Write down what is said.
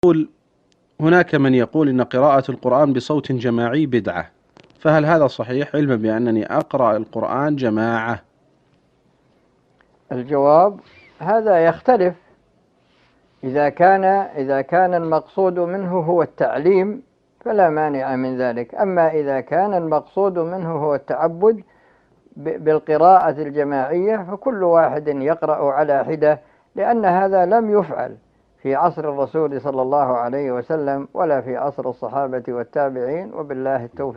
هناك من يقول إن قراءة القرآن بصوت جماعي بدعة، فهل هذا صحيح علما بأنني أقرأ القرآن جماعة؟ الجواب: هذا يختلف. إذا كان المقصود منه هو التعليم فلا مانع من ذلك، أما إذا كان المقصود منه هو التعبد بالقراءة الجماعية فكل واحد يقرأ على حدة، لأن هذا لم يفعل في عصر الرسول صلى الله عليه وسلم ولا في عصر الصحابة والتابعين، وبالله التوفيق.